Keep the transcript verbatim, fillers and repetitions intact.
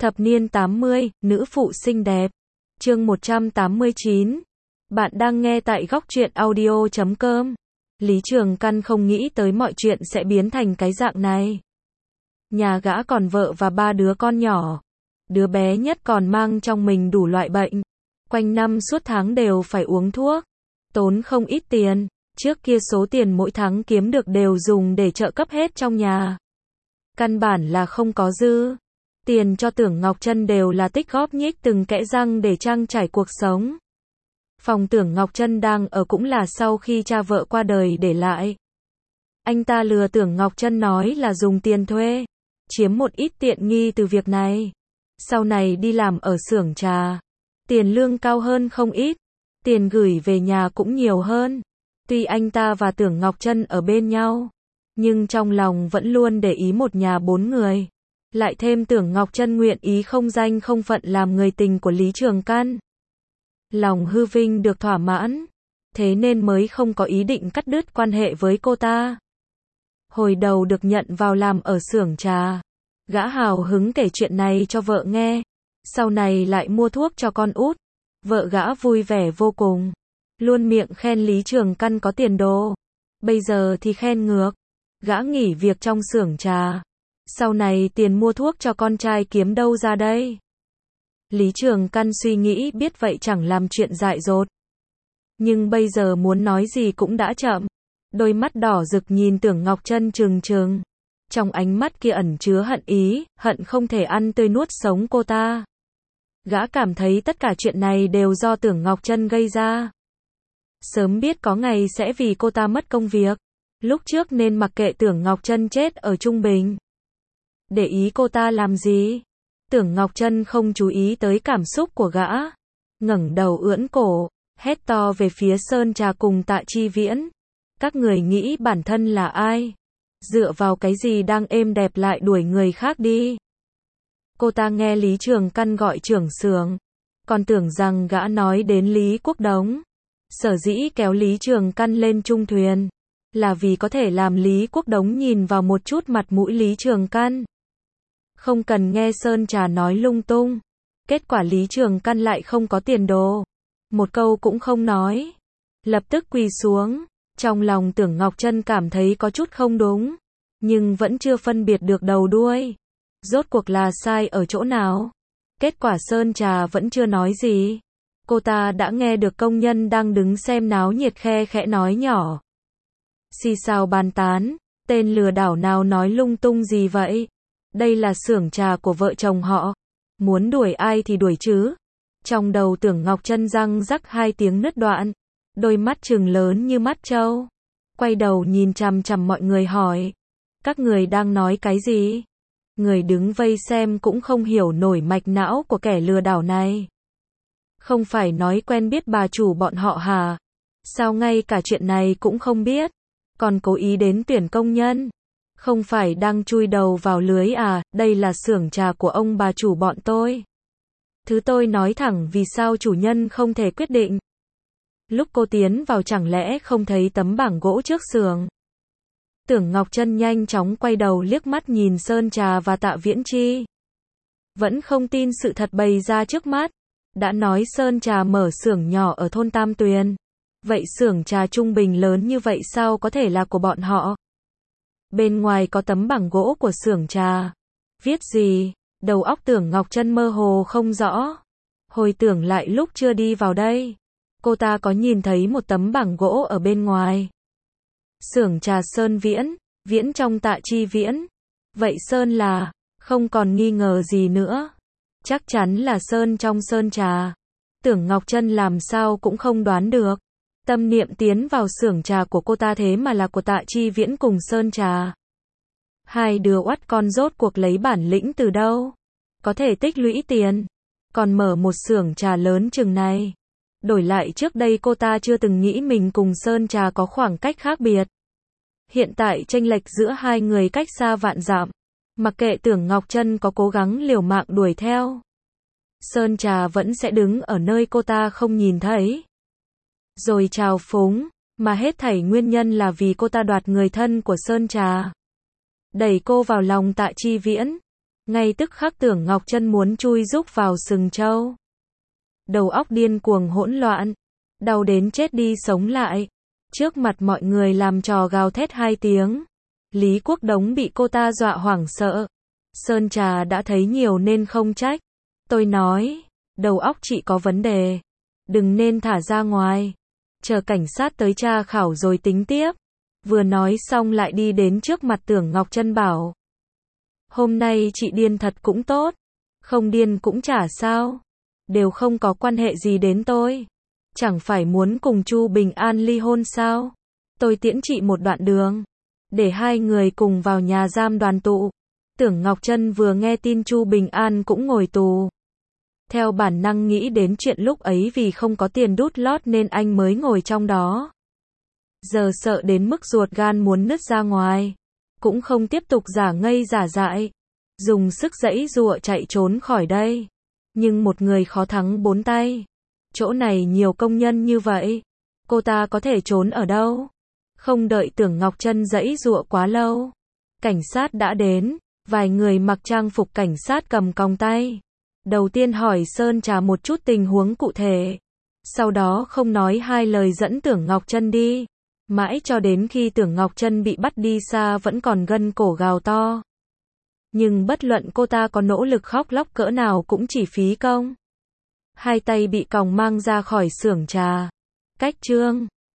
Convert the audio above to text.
Thập niên tám mươi, nữ phụ xinh đẹp. Chương một trăm tám mươi chín. Bạn đang nghe tại góc truyện audio chấm com. Lý Trường Căn không nghĩ tới mọi chuyện sẽ biến thành cái dạng này. Nhà gã còn vợ và ba đứa con nhỏ. Đứa bé nhất còn mang trong mình đủ loại bệnh. Quanh năm suốt tháng đều phải uống thuốc. Tốn không ít tiền. Trước kia số tiền mỗi tháng kiếm được đều dùng để trợ cấp hết trong nhà. Căn bản là không có dư. Tiền cho Tưởng Ngọc Trân đều là tích góp nhích từng kẽ răng để trang trải cuộc sống. Phòng Tưởng Ngọc Trân đang ở cũng là sau khi cha vợ qua đời để lại. Anh ta lừa Tưởng Ngọc Trân nói là dùng tiền thuê, chiếm một ít tiện nghi từ việc này. Sau này đi làm ở xưởng trà, tiền lương cao hơn không ít, tiền gửi về nhà cũng nhiều hơn. Tuy anh ta và Tưởng Ngọc Trân ở bên nhau, nhưng trong lòng vẫn luôn để ý một nhà bốn người. Lại thêm Tưởng Ngọc Trân nguyện ý không danh không phận làm người tình của Lý Trường Căn. Lòng hư vinh được thỏa mãn, thế nên mới không có ý định cắt đứt quan hệ với cô ta. Hồi đầu được nhận vào làm ở xưởng trà, gã hào hứng kể chuyện này cho vợ nghe. Sau này lại mua thuốc cho con út, vợ gã vui vẻ vô cùng, luôn miệng khen Lý Trường Căn có tiền đồ. Bây giờ thì khen ngược, gã nghỉ việc trong xưởng trà, sau này tiền mua thuốc cho con trai kiếm đâu ra đây. Lý Trường Căn suy nghĩ biết vậy chẳng làm chuyện dại dột. Nhưng bây giờ muốn nói gì cũng đã chậm. Đôi mắt đỏ rực nhìn Tưởng Ngọc Trân trừng trừng. Trong ánh mắt kia ẩn chứa hận ý, hận không thể ăn tươi nuốt sống cô ta. Gã cảm thấy tất cả chuyện này đều do Tưởng Ngọc Trân gây ra. Sớm biết có ngày sẽ vì cô ta mất công việc. Lúc trước nên mặc kệ Tưởng Ngọc Trân chết ở Trung Bình. Để ý cô ta làm gì? Tưởng Ngọc Trân không chú ý tới cảm xúc của gã. Ngẩng đầu ưỡn cổ, hét to về phía Sơn Trà cùng Tạ Chi Viễn. Các người nghĩ bản thân là ai? Dựa vào cái gì đang êm đẹp lại đuổi người khác đi? Cô ta nghe Lý Trường Căn gọi trưởng xưởng, còn tưởng rằng gã nói đến Lý Quốc Đống. Sở dĩ kéo Lý Trường Căn lên chung thuyền, là vì có thể làm Lý Quốc Đống nhìn vào một chút mặt mũi Lý Trường Căn. Không cần nghe Sơn Trà nói lung tung. Kết quả Lý Trường Căn lại không có tiền đồ. Một câu cũng không nói. Lập tức quỳ xuống. Trong lòng Tưởng Ngọc Trân cảm thấy có chút không đúng. Nhưng vẫn chưa phân biệt được đầu đuôi. Rốt cuộc là sai ở chỗ nào? Kết quả Sơn Trà vẫn chưa nói gì. Cô ta đã nghe được công nhân đang đứng xem náo nhiệt khe khẽ nói nhỏ. Xì xào bàn tán. Tên lừa đảo nào nói lung tung gì vậy? Đây là xưởng trà của vợ chồng họ. Muốn đuổi ai thì đuổi chứ. Trong đầu Tưởng Ngọc Trân răng rắc hai tiếng nứt đoạn. Đôi mắt trừng lớn như mắt trâu. Quay đầu nhìn chằm chằm mọi người hỏi. Các người đang nói cái gì? Người đứng vây xem cũng không hiểu nổi mạch não của kẻ lừa đảo này. Không phải nói quen biết bà chủ bọn họ hả? Sao ngay cả chuyện này cũng không biết? Còn cố ý đến tuyển công nhân? Không phải đang chui đầu vào lưới à? Đây là xưởng trà của ông bà chủ bọn tôi. Thứ tôi nói thẳng vì sao chủ nhân không thể quyết định. Lúc cô tiến vào chẳng lẽ không thấy tấm bảng gỗ trước xưởng? Tưởng Ngọc Trân nhanh chóng quay đầu liếc mắt nhìn Sơn Trà và Tạ Viễn Chi. Vẫn không tin sự thật bày ra trước mắt. Đã nói Sơn Trà mở xưởng nhỏ ở thôn Tam Tuyền. Vậy xưởng trà Trung Bình lớn như vậy sao có thể là của bọn họ? Bên ngoài có tấm bảng gỗ của xưởng trà. Viết gì? Đầu óc Tưởng Ngọc Trân mơ hồ không rõ. Hồi tưởng lại lúc chưa đi vào đây, cô ta có nhìn thấy một tấm bảng gỗ ở bên ngoài. Xưởng trà Sơn Viễn, Viễn trong Tạ Chi Viễn. Vậy Sơn là, không còn nghi ngờ gì nữa. Chắc chắn là Sơn trong Sơn trà. Tưởng Ngọc Trân làm sao cũng không đoán được. Tâm niệm tiến vào xưởng trà của cô ta thế mà là của Tạ Chi Viễn cùng Sơn Trà. Hai đứa oắt con rốt cuộc lấy bản lĩnh từ đâu? Có thể tích lũy tiền, còn mở một xưởng trà lớn chừng này. Đổi lại trước đây cô ta chưa từng nghĩ mình cùng Sơn Trà có khoảng cách khác biệt. Hiện tại chênh lệch giữa hai người cách xa vạn dặm. Mặc kệ Tưởng Ngọc Trân có cố gắng liều mạng đuổi theo, Sơn Trà vẫn sẽ đứng ở nơi cô ta không nhìn thấy. Rồi trào phúng, mà hết thảy nguyên nhân là vì cô ta đoạt người thân của Sơn Trà. Đẩy cô vào lòng Tạ Chi Viễn. Ngay tức khắc Tưởng Ngọc Trân muốn chui rúc vào sừng trâu. Đầu óc điên cuồng hỗn loạn, đau đến chết đi sống lại. Trước mặt mọi người làm trò gào thét hai tiếng. Lý Quốc Đống bị cô ta dọa hoảng sợ. Sơn Trà đã thấy nhiều nên không trách. Tôi nói, đầu óc chị có vấn đề. Đừng nên thả ra ngoài. Chờ cảnh sát tới tra khảo rồi tính tiếp. Vừa nói xong lại đi đến trước mặt Tưởng Ngọc Trân bảo. Hôm nay chị điên thật cũng tốt. Không điên cũng chả sao. Đều không có quan hệ gì đến tôi. Chẳng phải muốn cùng Chu Bình An ly hôn sao? Tôi tiễn chị một đoạn đường. Để hai người cùng vào nhà giam đoàn tụ. Tưởng Ngọc Trân vừa nghe tin Chu Bình An cũng ngồi tù. Theo bản năng nghĩ đến chuyện lúc ấy vì không có tiền đút lót nên anh mới ngồi trong đó. Giờ sợ đến mức ruột gan muốn nứt ra ngoài. Cũng không tiếp tục giả ngây giả dại. Dùng sức giãy giụa chạy trốn khỏi đây. Nhưng một người khó thắng bốn tay. Chỗ này nhiều công nhân như vậy. Cô ta có thể trốn ở đâu? Không đợi Tưởng Ngọc Trân giãy giụa quá lâu. Cảnh sát đã đến. Vài người mặc trang phục cảnh sát cầm còng tay. Đầu tiên hỏi Sơn Trà một chút tình huống cụ thể. Sau đó không nói hai lời dẫn Tưởng Ngọc Trân đi. Mãi cho đến khi Tưởng Ngọc Trân bị bắt đi xa vẫn còn gân cổ gào to. Nhưng bất luận cô ta có nỗ lực khóc lóc cỡ nào cũng chỉ phí công. Hai tay bị còng mang ra khỏi xưởng trà. Cách chương